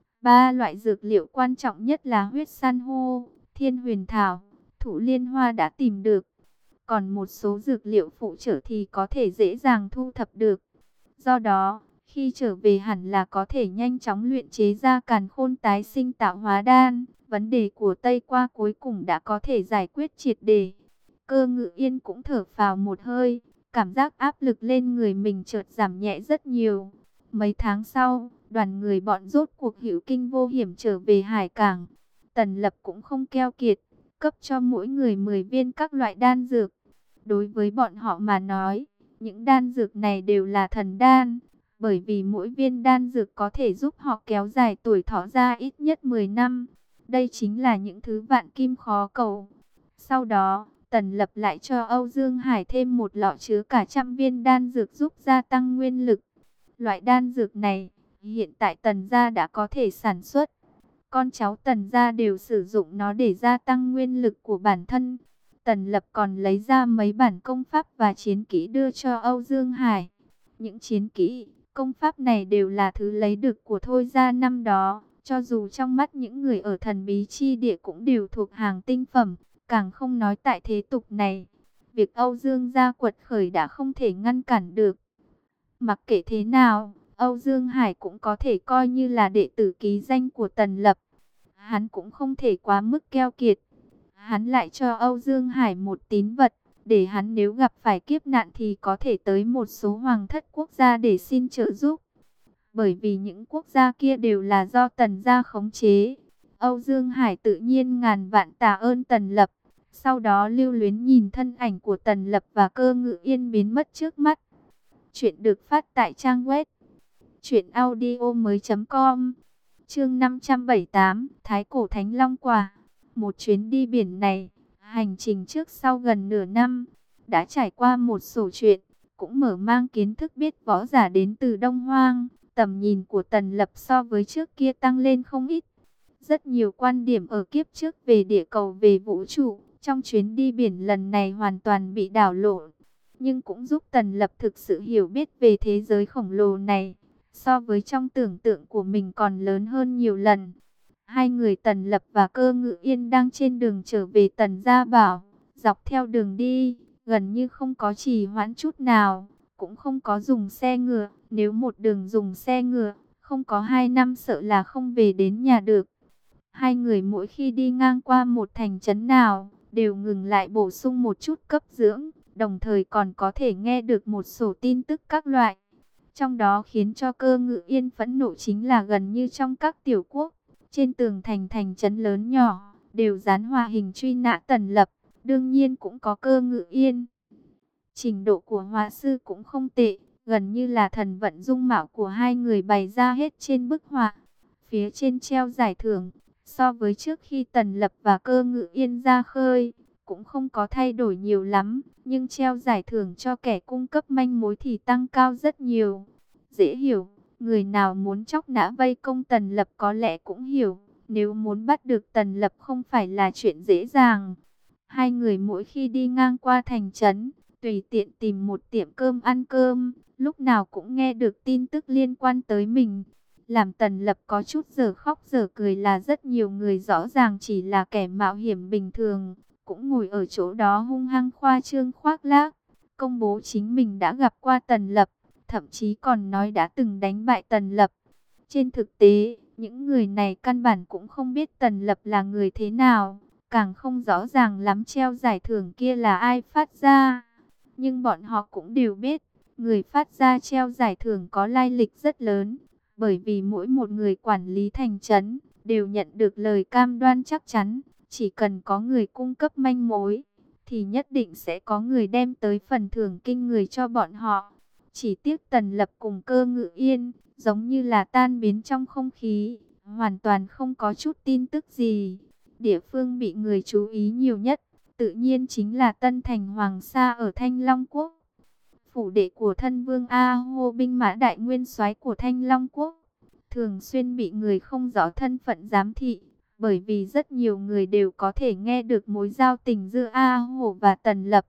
Ba loại dược liệu quan trọng nhất là huyết san hô, thiên huyền thảo, thụ liên hoa đã tìm được. Còn một số dược liệu phụ trợ thì có thể dễ dàng thu thập được. Do đó, khi trở về hẳn là có thể nhanh chóng luyện chế ra càn khôn tái sinh tạo hóa đan. Vấn đề của Tây Qua cuối cùng đã có thể giải quyết triệt để. Cơ Ngự Yên cũng thở phào một hơi. Cảm giác áp lực lên người mình chợt giảm nhẹ rất nhiều. Mấy tháng sau, đoàn người bọn rốt cuộc hữu kinh vô hiểm trở về hải cảng. Tần Lập cũng không keo kiệt, cấp cho mỗi người mười viên các loại đan dược. Đối với bọn họ mà nói, những đan dược này đều là thần đan. Bởi vì mỗi viên đan dược có thể giúp họ kéo dài tuổi thọ ra ít nhất mười năm. Đây chính là những thứ vạn kim khó cầu. Sau đó, Tần Lập lại cho Âu Dương Hải thêm một lọ chứa cả trăm viên đan dược giúp gia tăng nguyên lực. Loại đan dược này, hiện tại Tần gia đã có thể sản xuất. Con cháu Tần gia đều sử dụng nó để gia tăng nguyên lực của bản thân. Tần Lập còn lấy ra mấy bản công pháp và chiến kỹ đưa cho Âu Dương Hải. Những chiến kỹ, công pháp này đều là thứ lấy được của Thôi gia năm đó. Cho dù trong mắt những người ở thần bí chi địa cũng đều thuộc hàng tinh phẩm. Càng không nói tại thế tục này, việc Âu Dương gia quật khởi đã không thể ngăn cản được. Mặc kệ thế nào, Âu Dương Hải cũng có thể coi như là đệ tử ký danh của Tần Lập. Hắn cũng không thể quá mức keo kiệt. Hắn lại cho Âu Dương Hải một tín vật, để hắn nếu gặp phải kiếp nạn thì có thể tới một số hoàng thất quốc gia để xin trợ giúp. Bởi vì những quốc gia kia đều là do Tần gia khống chế. Âu Dương Hải tự nhiên ngàn vạn tạ ơn Tần Lập. Sau đó lưu luyến nhìn thân ảnh của Tần Lập và Cơ Ngự Yên biến mất trước mắt. Chuyện được phát tại trang web truyện audio mới chấm com. Chương năm trăm bảy mươi tám, Thái Cổ Thánh Long Quả. Một chuyến đi biển này, hành trình trước sau gần nửa năm, đã trải qua một sổ chuyện, cũng mở mang kiến thức biết võ giả đến từ Đông Hoang. Tầm nhìn của Tần Lập so với trước kia tăng lên không ít. Rất nhiều quan điểm ở kiếp trước về địa cầu, về vũ trụ, trong chuyến đi biển lần này hoàn toàn bị đảo lộn. Nhưng cũng giúp Tần Lập thực sự hiểu biết về thế giới khổng lồ này, so với trong tưởng tượng của mình còn lớn hơn nhiều lần. Hai người Tần Lập và Cơ Ngự Yên đang trên đường trở về Tần Gia Bảo. Dọc theo đường đi, gần như không có trì hoãn chút nào, cũng không có dùng xe ngựa. Nếu một đường dùng xe ngựa, không có hai năm sợ là không về đến nhà được. Hai người mỗi khi đi ngang qua một thành trấn nào, đều ngừng lại bổ sung một chút cấp dưỡng, đồng thời còn có thể nghe được một số tin tức các loại. Trong đó khiến cho Cơ Ngự Yên phẫn nộ chính là gần như trong các tiểu quốc, trên tường thành thành trấn lớn nhỏ, đều dán hòa hình truy nã Tần Lập, đương nhiên cũng có Cơ Ngự Yên. Trình độ của họa sư cũng không tệ, gần như là thần vận dung mạo của hai người bày ra hết trên bức họa. Phía trên treo giải thưởng, so với trước khi Tần Lập và Cơ Ngự Yên ra khơi, cũng không có thay đổi nhiều lắm, nhưng treo giải thưởng cho kẻ cung cấp manh mối thì tăng cao rất nhiều. Dễ hiểu, người nào muốn chóc nã vây công Tần Lập có lẽ cũng hiểu, nếu muốn bắt được Tần Lập không phải là chuyện dễ dàng. Hai người mỗi khi đi ngang qua thành trấn, tùy tiện tìm một tiệm cơm ăn cơm, lúc nào cũng nghe được tin tức liên quan tới mình. Làm Tần Lập có chút giờ khóc giờ cười là rất nhiều người rõ ràng chỉ là kẻ mạo hiểm bình thường, cũng ngồi ở chỗ đó hung hăng khoa trương khoác lác, công bố chính mình đã gặp qua Tần Lập, thậm chí còn nói đã từng đánh bại Tần Lập. Trên thực tế, những người này căn bản cũng không biết Tần Lập là người thế nào, càng không rõ ràng lắm treo giải thưởng kia là ai phát ra. Nhưng bọn họ cũng đều biết, người phát ra treo giải thưởng có lai lịch rất lớn, bởi vì mỗi một người quản lý thành trấn đều nhận được lời cam đoan chắc chắn, chỉ cần có người cung cấp manh mối, thì nhất định sẽ có người đem tới phần thưởng kinh người cho bọn họ. Chỉ tiếc Tần Lập cùng Cơ Ngự Yên, giống như là tan biến trong không khí, hoàn toàn không có chút tin tức gì. Địa phương bị người chú ý nhiều nhất, tự nhiên chính là Tân Thành Hoàng Sa ở Thanh Long Quốc. Phủ đệ của thân vương A Hô binh mã đại nguyên soái của Thanh Long Quốc, thường xuyên bị người không rõ thân phận giám thị, bởi vì rất nhiều người đều có thể nghe được mối giao tình giữa A Hổ và Tần Lập.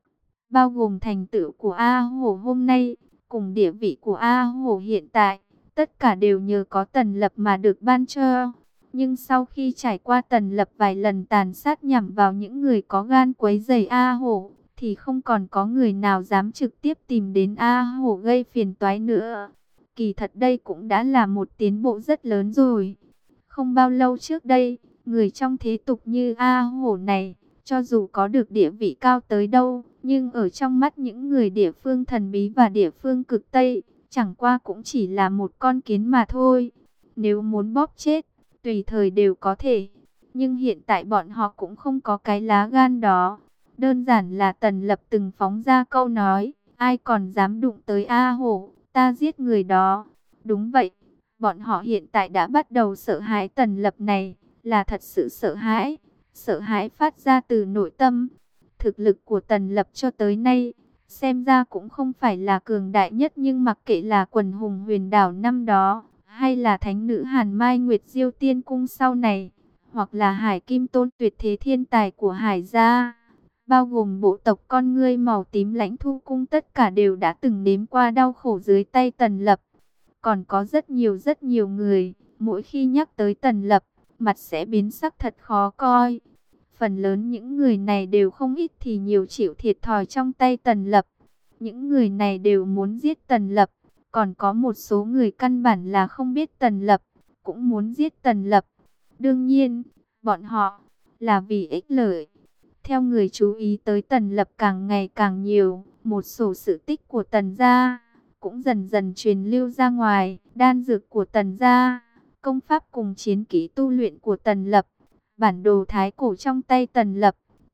Bao gồm thành tựu của A Hổ hôm nay, cùng địa vị của A Hổ hiện tại, tất cả đều nhờ có Tần Lập mà được ban cho. Nhưng sau khi trải qua Tần Lập vài lần tàn sát nhằm vào những người có gan quấy rầy A Hổ, thì không còn có người nào dám trực tiếp tìm đến A Hổ gây phiền toái nữa. Kỳ thật đây cũng đã là một tiến bộ rất lớn rồi. Không bao lâu trước đây, người trong thế tục như A Hổ này, cho dù có được địa vị cao tới đâu, nhưng ở trong mắt những người địa phương thần bí và địa phương cực Tây, chẳng qua cũng chỉ là một con kiến mà thôi. Nếu muốn bóp chết, tùy thời đều có thể. Nhưng hiện tại bọn họ cũng không có cái lá gan đó. Đơn giản là Tần Lập từng phóng ra câu nói, ai còn dám đụng tới A Hổ, ta giết người đó. Đúng vậy, bọn họ hiện tại đã bắt đầu sợ hãi Tần Lập này, là thật sự sợ hãi. Sợ hãi phát ra từ nội tâm. Thực lực của Tần Lập cho tới nay, xem ra cũng không phải là cường đại nhất, nhưng mặc kệ là quần hùng huyền đảo năm đó, hay là thánh nữ Hàn Mai Nguyệt Diêu Tiên Cung sau này, hoặc là Hải Kim Tôn tuyệt thế thiên tài của Hải gia, bao gồm bộ tộc con ngươi màu tím Lãnh Thu Cung, tất cả đều đã từng nếm qua đau khổ dưới tay Tần Lập. Còn có rất nhiều rất nhiều người, mỗi khi nhắc tới Tần Lập, mặt sẽ biến sắc thật khó coi. Phần lớn những người này đều không ít thì nhiều chịu thiệt thòi trong tay Tần Lập. Những người này đều muốn giết Tần Lập. Còn có một số người căn bản là không biết Tần Lập, cũng muốn giết Tần Lập. Đương nhiên, bọn họ là vì ích lợi. Theo người chú ý tới Tần Lập càng ngày càng nhiều, một số sự tích của Tần gia cũng dần dần truyền lưu ra ngoài. Đan dược của Tần gia, công pháp cùng chiến kỹ tu luyện của Tần Lập, bản đồ thái cổ trong tay Tần Lập,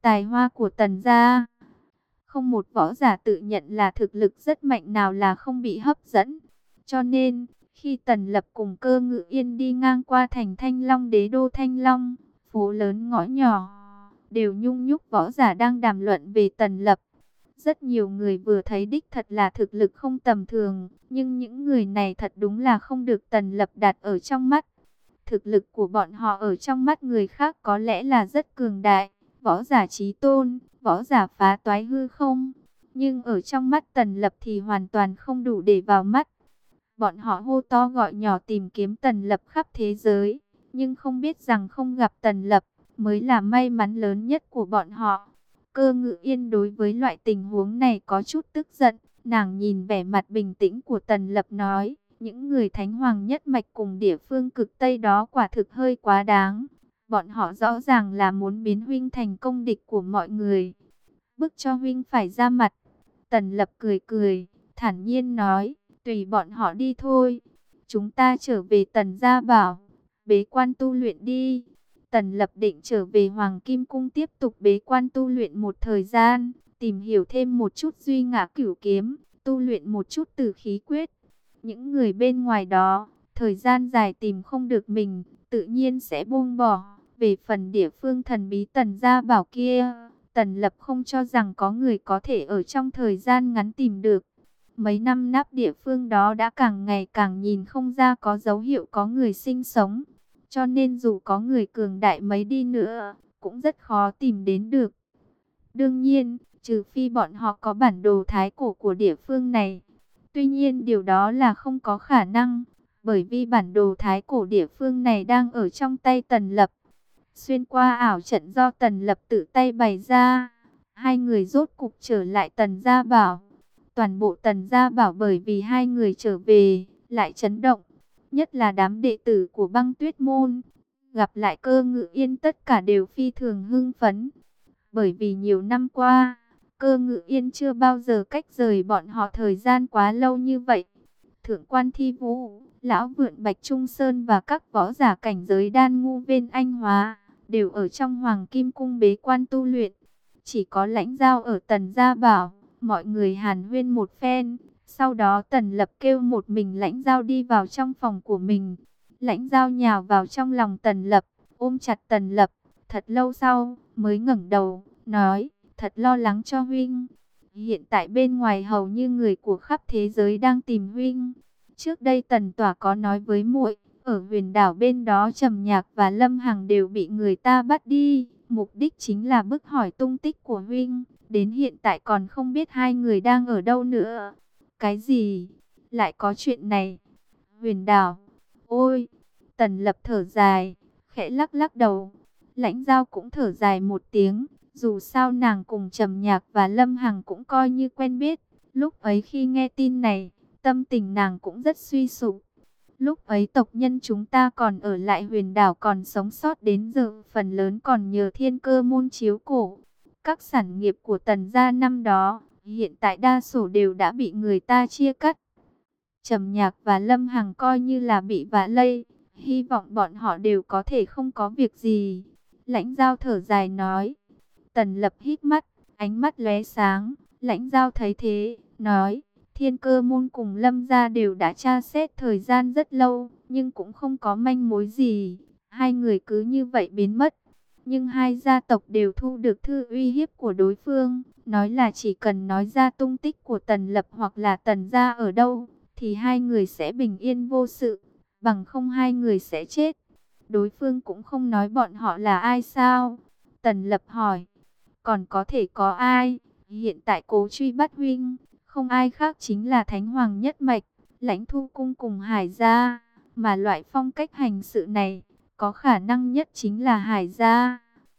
tài hoa của Tần gia. Không một võ giả tự nhận là thực lực rất mạnh nào là không bị hấp dẫn. Cho nên, khi Tần Lập cùng Cơ Ngự Yên đi ngang qua thành Thanh Long đế đô Thanh Long, phố lớn ngõ nhỏ, đều nhung nhúc võ giả đang đàm luận về Tần Lập. Rất nhiều người vừa thấy đích thật là thực lực không tầm thường, nhưng những người này thật đúng là không được Tần Lập đặt ở trong mắt. Thực lực của bọn họ ở trong mắt người khác có lẽ là rất cường đại, võ giả chí tôn, võ giả phá toái hư không. Nhưng ở trong mắt Tần Lập thì hoàn toàn không đủ để vào mắt. Bọn họ hô to gọi nhỏ tìm kiếm Tần Lập khắp thế giới, nhưng không biết rằng không gặp Tần Lập mới là may mắn lớn nhất của bọn họ. Cơ Ngự Yên đối với loại tình huống này có chút tức giận, nàng nhìn vẻ mặt bình tĩnh của Tần Lập nói, những người thánh hoàng nhất mạch cùng địa phương cực Tây đó quả thực hơi quá đáng. Bọn họ rõ ràng là muốn biến huynh thành công địch của mọi người, bức cho huynh phải ra mặt. Tần Lập cười cười, thản nhiên nói, tùy bọn họ đi thôi. Chúng ta trở về Tần gia bảo, bế quan tu luyện đi. Tần Lập định trở về Hoàng Kim Cung tiếp tục bế quan tu luyện một thời gian, tìm hiểu thêm một chút Duy Ngã Cửu Kiếm, tu luyện một chút Tử Khí Quyết. Những người bên ngoài đó, thời gian dài tìm không được mình, tự nhiên sẽ buông bỏ. Về phần địa phương thần bí Tần gia bảo kia, Tần Lập không cho rằng có người có thể ở trong thời gian ngắn tìm được. Mấy năm nắp địa phương đó đã càng ngày càng nhìn không ra có dấu hiệu có người sinh sống. Cho nên dù có người cường đại mấy đi nữa, cũng rất khó tìm đến được. Đương nhiên, trừ phi bọn họ có bản đồ thái cổ của địa phương này. Tuy nhiên điều đó là không có khả năng, bởi vì bản đồ thái cổ địa phương này đang ở trong tay Tần Lập. Xuyên qua ảo trận do Tần Lập tự tay bày ra, hai người rốt cục trở lại Tần gia bảo. Toàn bộ Tần gia bảo bởi vì hai người trở về, lại chấn động. Nhất là đám đệ tử của Băng Tuyết Môn, gặp lại Cơ Ngự Yên tất cả đều phi thường hưng phấn. Bởi vì nhiều năm qua, Cơ Ngự Yên chưa bao giờ cách rời bọn họ thời gian quá lâu như vậy. Thượng quan Thi Vũ, Lão Vượn Bạch Trung Sơn và các võ giả cảnh giới đan ngu bên Anh Hóa, đều ở trong Hoàng Kim Cung bế quan tu luyện. Chỉ có Lãnh Giao ở Tần gia bảo, mọi người hàn huyên một phen. Sau đó Tần Lập kêu một mình Lãnh Giao đi vào trong phòng của mình. Lãnh Giao nhào vào trong lòng Tần Lập, ôm chặt Tần Lập. Thật lâu sau, mới ngẩng đầu, nói, thật lo lắng cho huynh. Hiện tại bên ngoài hầu như người của khắp thế giới đang tìm huynh. Trước đây Tần Tỏa có nói với muội, ở huyền đảo bên đó Trầm Nhạc và Lâm Hằng đều bị người ta bắt đi. Mục đích chính là bức hỏi tung tích của huynh. Đến hiện tại còn không biết hai người đang ở đâu nữa. Cái gì? Lại có chuyện này? Huyền đảo? Ôi! Tần Lập thở dài, khẽ lắc lắc đầu. Lãnh Giao cũng thở dài một tiếng. Dù sao nàng cùng Trầm Nhạc và Lâm Hằng cũng coi như quen biết. Lúc ấy khi nghe tin này, tâm tình nàng cũng rất suy sụp. Lúc ấy tộc nhân chúng ta còn ở lại huyền đảo còn sống sót đến giờ, phần lớn còn nhờ Thiên Cơ môn chiếu cổ. Các sản nghiệp của Tần gia năm đó, hiện tại đa số đều đã bị người ta chia cắt. Trầm Nhạc và Lâm Hằng coi như là bị vạ lây, hy vọng bọn họ đều có thể không có việc gì. Lãnh Giao thở dài nói. Tần Lập hít mắt, ánh mắt lóe sáng. Lãnh Giao thấy thế, nói, Thiên Cơ môn cùng Lâm gia đều đã tra xét thời gian rất lâu, nhưng cũng không có manh mối gì. Hai người cứ như vậy biến mất. Nhưng hai gia tộc đều thu được thư uy hiếp của đối phương, nói là chỉ cần nói ra tung tích của Tần Lập hoặc là Tần gia ở đâu, thì hai người sẽ bình yên vô sự, bằng không hai người sẽ chết. Đối phương cũng không nói bọn họ là ai sao? Tần Lập hỏi, còn có thể có ai? Hiện tại cố truy bắt huynh, không ai khác chính là Thánh Hoàng nhất mạch, Lãnh Thu cung cùng Hải gia, mà loại phong cách hành sự này, có khả năng nhất chính là Hải gia.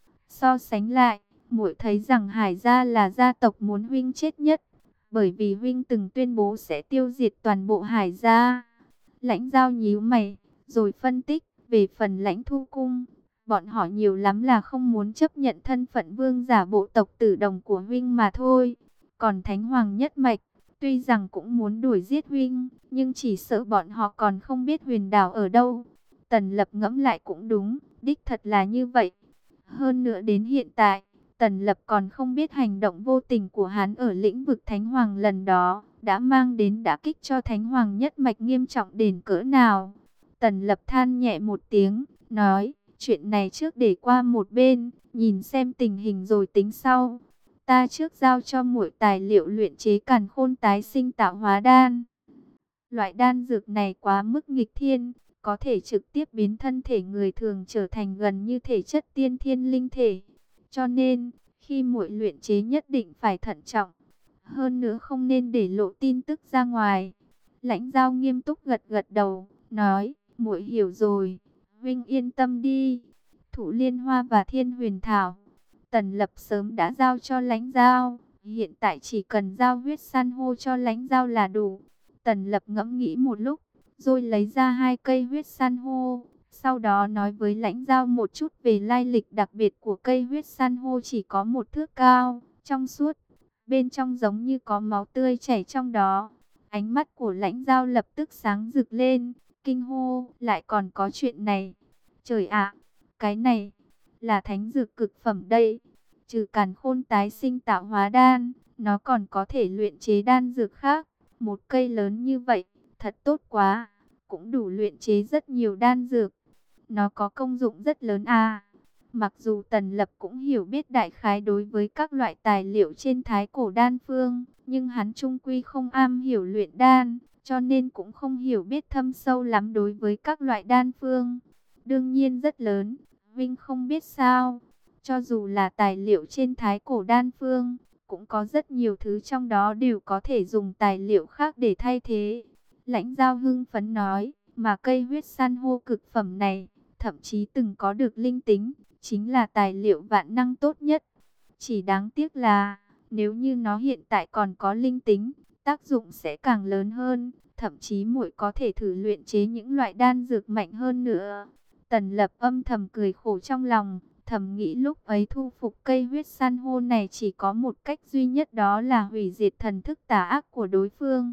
So sánh lại, muội thấy rằng Hải gia là gia tộc muốn huynh chết nhất, bởi vì huynh từng tuyên bố sẽ tiêu diệt toàn bộ Hải gia. Lãnh Giao nhíu mày, rồi phân tích, về phần Lãnh Thu cung, bọn họ nhiều lắm là không muốn chấp nhận thân phận vương giả bộ tộc Tử Đồng của huynh mà thôi. Còn Thánh Hoàng nhất mạch, tuy rằng cũng muốn đuổi giết huynh, nhưng chỉ sợ bọn họ còn không biết huyền đảo ở đâu. Tần Lập ngẫm lại cũng đúng, đích thật là như vậy. Hơn nữa đến hiện tại, Tần Lập còn không biết hành động vô tình của hắn ở lĩnh vực Thánh Hoàng lần đó đã mang đến đả kích cho Thánh Hoàng nhất mạch nghiêm trọng đến cỡ nào. Tần Lập than nhẹ một tiếng, nói, chuyện này trước để qua một bên, nhìn xem tình hình rồi tính sau. Ta trước giao cho muội tài liệu luyện chế Càn Khôn tái sinh tạo hóa đan. Loại đan dược này quá mức nghịch thiên, có thể trực tiếp biến thân thể người thường trở thành gần như thể chất tiên thiên linh thể. Cho nên, khi muội luyện chế nhất định phải thận trọng. Hơn nữa không nên để lộ tin tức ra ngoài. Lãnh Giao nghiêm túc gật gật đầu, nói, muội hiểu rồi, huynh yên tâm đi. Thủ Liên Hoa và Thiên Huyền Thảo, Tần Lập sớm đã giao cho Lãnh Giao, hiện tại chỉ cần giao huyết san hô cho Lãnh Giao là đủ. Tần Lập ngẫm nghĩ một lúc, rồi lấy ra hai cây huyết san hô. Sau đó nói với Lãnh Giao một chút về lai lịch đặc biệt của cây huyết san hô, chỉ có một thước cao, trong suốt, bên trong giống như có máu tươi chảy trong đó. Ánh mắt của Lãnh Giao lập tức sáng rực lên, kinh hô, lại còn có chuyện này. Trời ạ, cái này là thánh dược cực phẩm đây. Trừ Càn Khôn tái sinh tạo hóa đan, nó còn có thể luyện chế đan dược khác. Một cây lớn như vậy, thật tốt quá, cũng đủ luyện chế rất nhiều đan dược. Nó có công dụng rất lớn à. Mặc dù Tần Lập cũng hiểu biết đại khái đối với các loại tài liệu trên thái cổ đan phương, nhưng hắn chung quy không am hiểu luyện đan, cho nên cũng không hiểu biết thâm sâu lắm đối với các loại đan phương. Đương nhiên rất lớn, Vinh không biết sao, cho dù là tài liệu trên thái cổ đan phương, cũng có rất nhiều thứ trong đó đều có thể dùng tài liệu khác để thay thế. Lãnh Giao hưng phấn nói, mà cây huyết san hô cực phẩm này, thậm chí từng có được linh tính, chính là tài liệu vạn năng tốt nhất. Chỉ đáng tiếc là, nếu như nó hiện tại còn có linh tính, tác dụng sẽ càng lớn hơn, thậm chí muội có thể thử luyện chế những loại đan dược mạnh hơn nữa. Tần Lập âm thầm cười khổ trong lòng, thầm nghĩ lúc ấy thu phục cây huyết san hô này chỉ có một cách duy nhất, đó là hủy diệt thần thức tà ác của đối phương.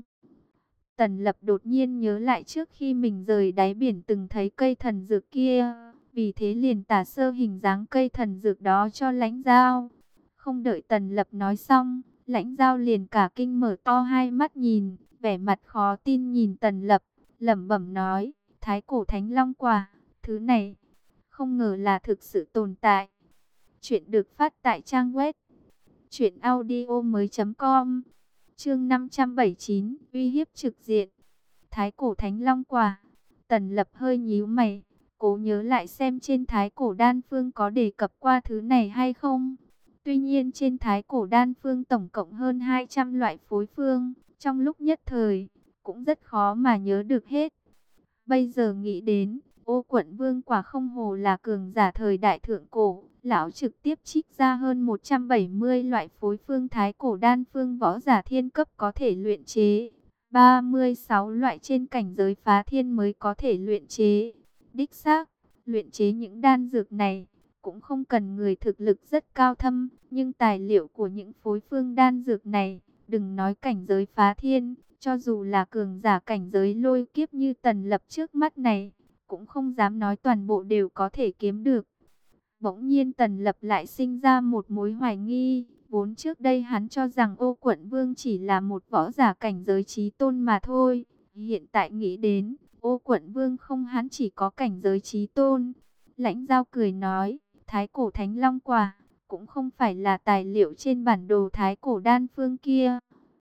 Tần Lập đột nhiên nhớ lại trước khi mình rời đáy biển từng thấy cây thần dược kia, vì thế liền tả sơ hình dáng cây thần dược đó cho Lãnh Giao. Không đợi Tần Lập nói xong, Lãnh Giao liền cả kinh mở to hai mắt nhìn, vẻ mặt khó tin nhìn Tần Lập, lẩm bẩm nói, thái cổ thánh long quả, thứ này không ngờ là thực sự tồn tại. Chuyện được phát tại trang web truyện audio mới chấm com. Chương năm trăm bảy mươi chín, uy hiếp trực diện. Thái cổ thánh long quả. Tần Lập hơi nhíu mày, cố nhớ lại xem trên thái cổ đan phương có đề cập qua thứ này hay không. Tuy nhiên trên thái cổ đan phương tổng cộng hơn hai trăm loại phối phương, trong lúc nhất thời cũng rất khó mà nhớ được hết. Bây giờ nghĩ đến, Ô Quận Vương quả không hồ là cường giả thời đại thượng cổ, lão trực tiếp trích ra hơn một trăm bảy mươi loại phối phương thái cổ đan phương võ giả thiên cấp có thể luyện chế, ba mươi sáu loại trên cảnh giới phá thiên mới có thể luyện chế. Đích xác, luyện chế những đan dược này cũng không cần người thực lực rất cao thâm, nhưng tài liệu của những phối phương đan dược này, đừng nói cảnh giới phá thiên, cho dù là cường giả cảnh giới lôi kiếp như Tần Lập trước mắt này, cũng không dám nói toàn bộ đều có thể kiếm được. Bỗng nhiên Tần Lập lại sinh ra một mối hoài nghi, vốn trước đây hắn cho rằng Ô Quận Vương chỉ là một võ giả cảnh giới chí tôn mà thôi. Hiện tại nghĩ đến, Ô Quận Vương không, hắn chỉ có cảnh giới chí tôn. Lãnh Giao cười nói, thái cổ thánh long quả cũng không phải là tài liệu trên bản đồ thái cổ đan phương kia.